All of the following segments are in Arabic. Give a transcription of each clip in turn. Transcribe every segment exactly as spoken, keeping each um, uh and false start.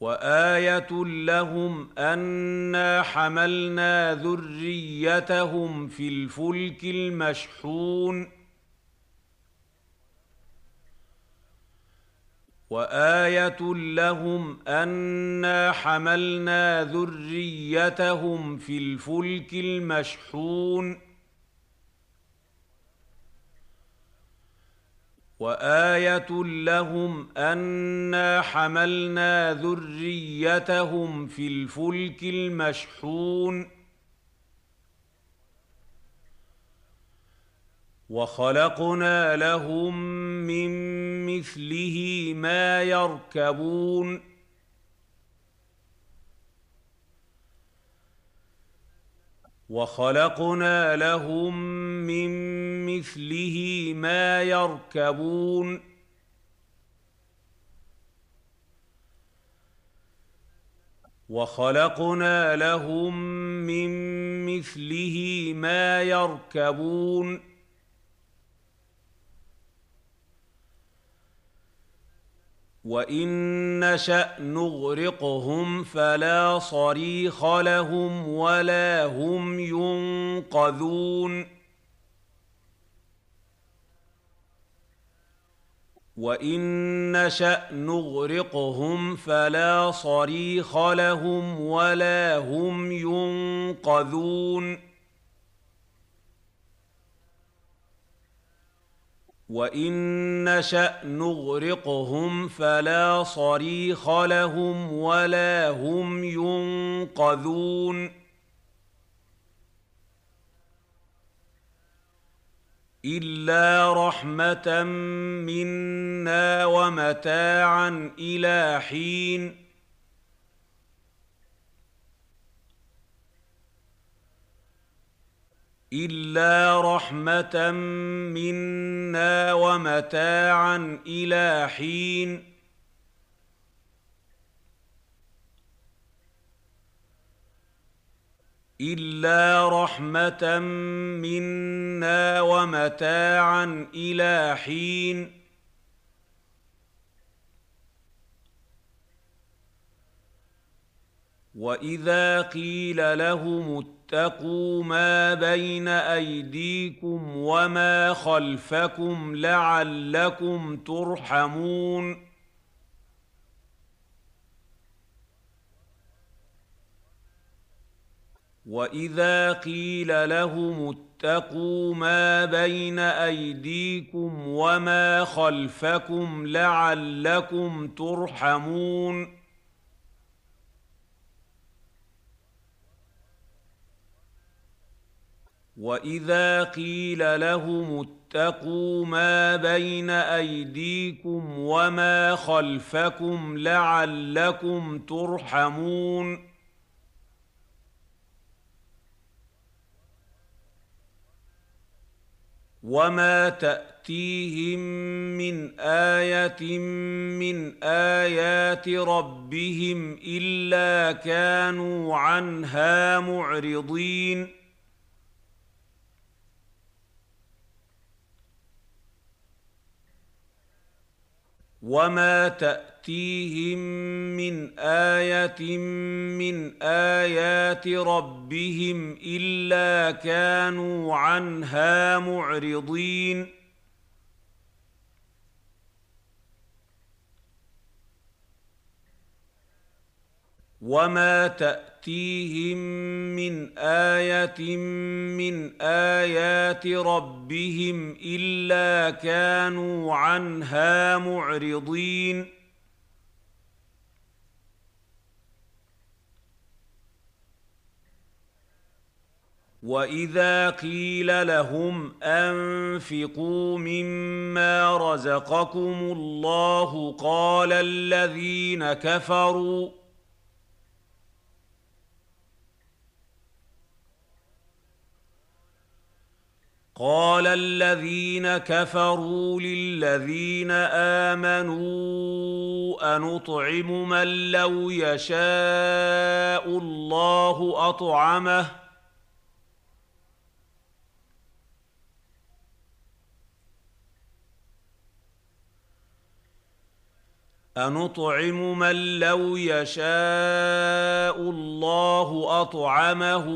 وآية لهم أنا حملنا ذريتهم في الفلك المشحون وآية لهم أنا حملنا ذريتهم في الفلك المشحون وآية لهم أنا حملنا ذريتهم في الفلك المشحون وخلقنا لهم من مثله ما يركبون وخلقنا لهم من مثله ما يركبون وخلقنا لهم من مثله ما يركبون وإن نشأ نغرقهم فلا صريخ لهم ولا هم ينقذون وإن نشأ نغرقهم فلا صريخ لهم ولا هم ينقذون وإن نشأ نغرقهم فلا صريخ لهم ولا هم ينقذون إلا رحمة منا ومتاعا إلى حين إلا رحمة منا ومتاعا إلى حين إلا رحمة منا ومتاعا إلى حين وإذا قيل لهم اتقوا ما بين أيديكم وما خلفكم لعلكم ترحمون وإذا قيل لهم اتقوا ما بين أيديكم وما خلفكم لعلكم ترحمون وإذا قيل لهم اتقوا ما بين أيديكم وما خلفكم لعلكم ترحمون وما تأتيهم من آية من آيات ربهم إلا كانوا عنها معرضين وما تأتيهم من آية من آيات ربهم إلا كانوا عنها معرضين وما تأتيهم من آية من آيات ربهم إلا كانوا عنها معرضين وإذا قيل لهم أنفقوا مما رزقكم الله قال الذين كفروا قال الذين كفروا للذين آمنوا أنطعم من لو يشاء الله أطعمه أنطعم من لو يشاء الله أطعمه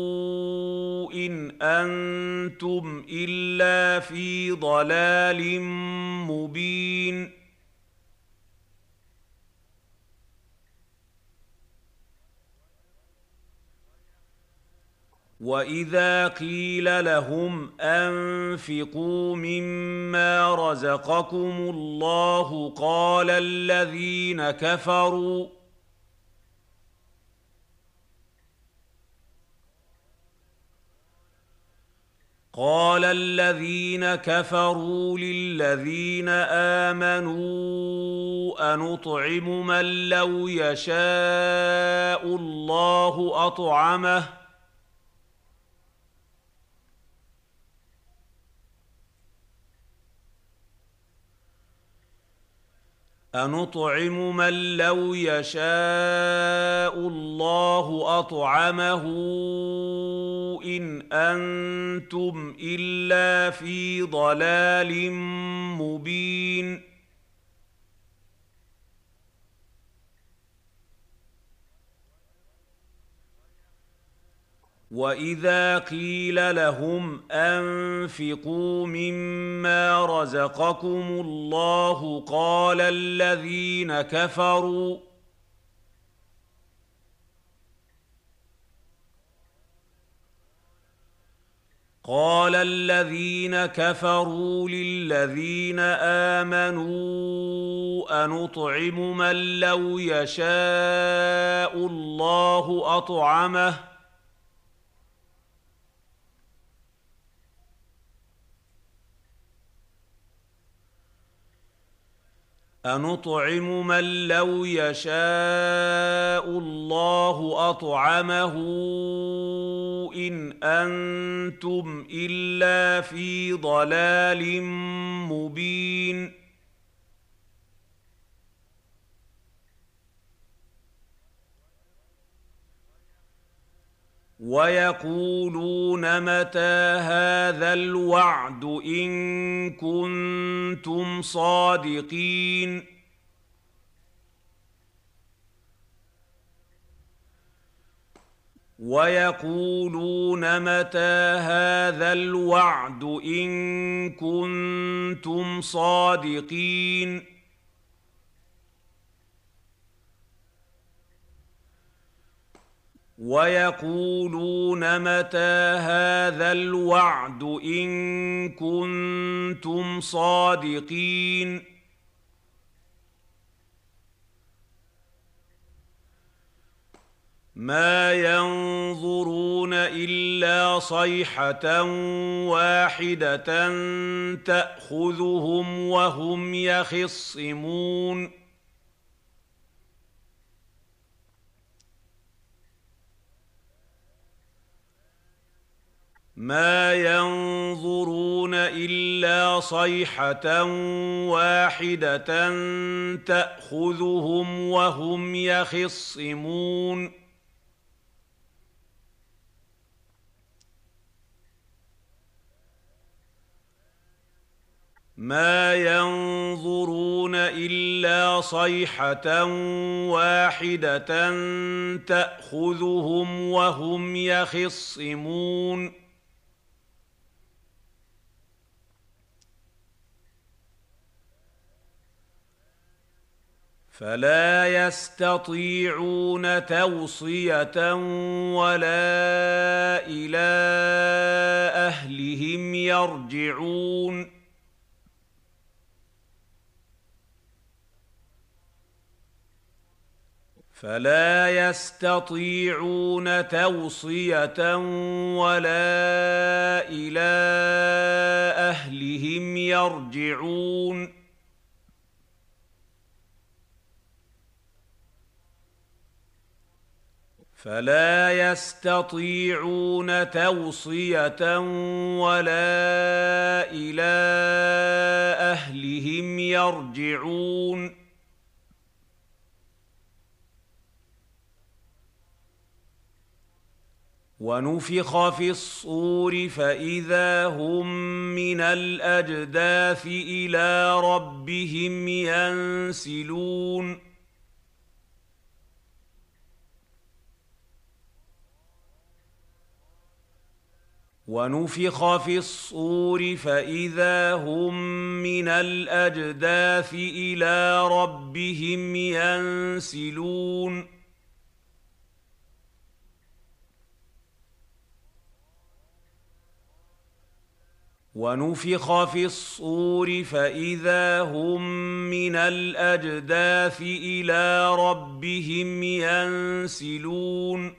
إن أنتم إلا في ضلال مبين. وإذا قيل لهم أنفقوا مما رزقكم الله قال الذين كفروا قال الذين كفروا للذين آمنوا أنطعم من لو يشاء الله أطعمه أنطعم من لو يشاء الله أطعمه إن أنتم إلا في ضلال مبين. وإذا قيل لهم أنفقوا مما رزقكم الله قال الذين كفروا قال الذين كفروا للذين آمنوا أنطعم من لو يشاء الله أطعمه أنطعم من لو يشاء الله أطعمه إن أنتم إلا في ضلال مبين. ويقولون متى هذا الوعد إن كنتم صادقين ويقولون متى هذا الوعد إن كنتم صادقين ويقولون متى هذا الوعد إن كنتم صادقين ما ينظرون إلا صيحة واحدة تأخذهم وهم يخصمون ما ينظرون إلا صيحة واحدة تأخذهم وهم يخصمون ما ينظرون إلا صيحة واحدة تأخذهم وهم يخصمون فلا يستطيعون توصية ولا إلى أهلهم يرجعون فلا يستطيعون توصية ولا إلى أهلهم يرجعون فلا يستطيعون توصية ولا إلى أهلهم يرجعون ونفخ في الصور فإذا هم من الأجداث إلى ربهم ينسلون ونفخ في الصور فإذا هم من الأجداث إلى ربهم ينسلون ونفخ في الصور فإذا هم من الأجداث إلى ربهم ينسلون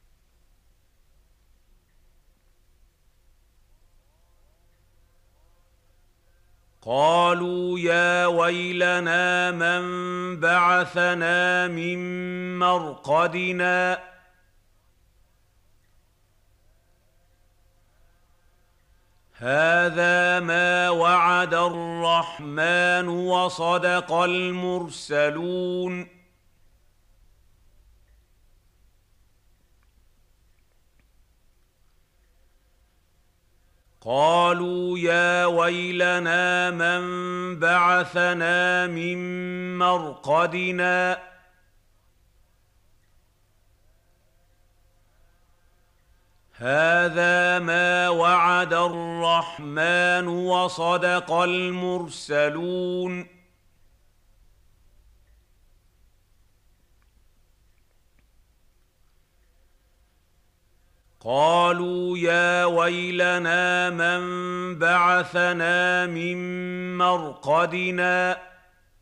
قالوا يا ويلنا من بعثنا من مرقدنا هذا ما وعد الرحمن وصدق المرسلون قالوا يا ويلنا من بعثنا من مرقدنا هذا ما وعد الرحمن وصدق المرسلون قالوا يا ويلنا من بعثنا من مرقدنا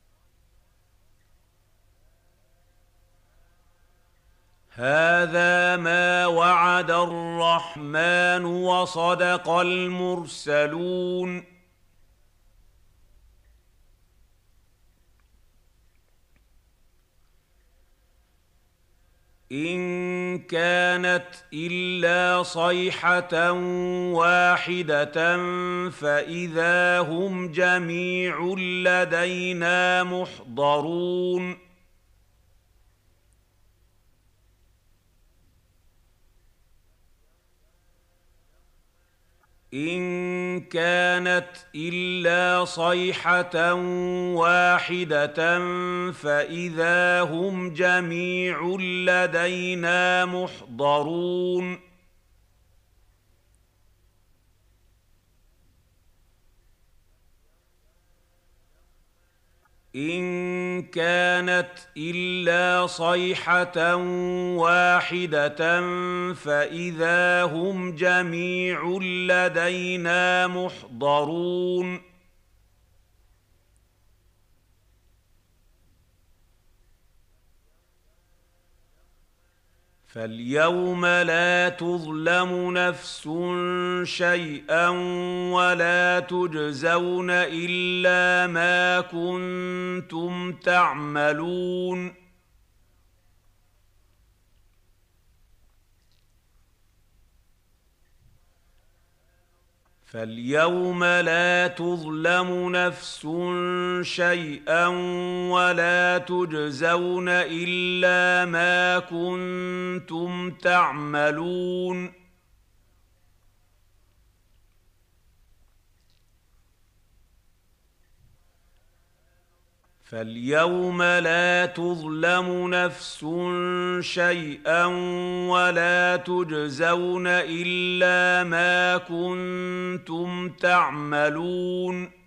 هذا ما وعد الرحمن وصدق المرسلون إن كانت إلا صيحة واحدة فإذا هم جميع لدينا محضرون إن كانت إلا صيحة واحدة فإذا هم جميع لدينا محضرون إن كانت إلا صيحة واحدة فإذا هم جميع لدينا محضرون فاليوم لا تظلم نفس شيئا ولا تجزون إلا ما كنتم تعملون فاليوم لا تظلم نفس شيئا ولا تجزون إلا ما كنتم تعملون فاليوم لا تظلم نفس شيئا ولا تجزون إلا ما كنتم تعملون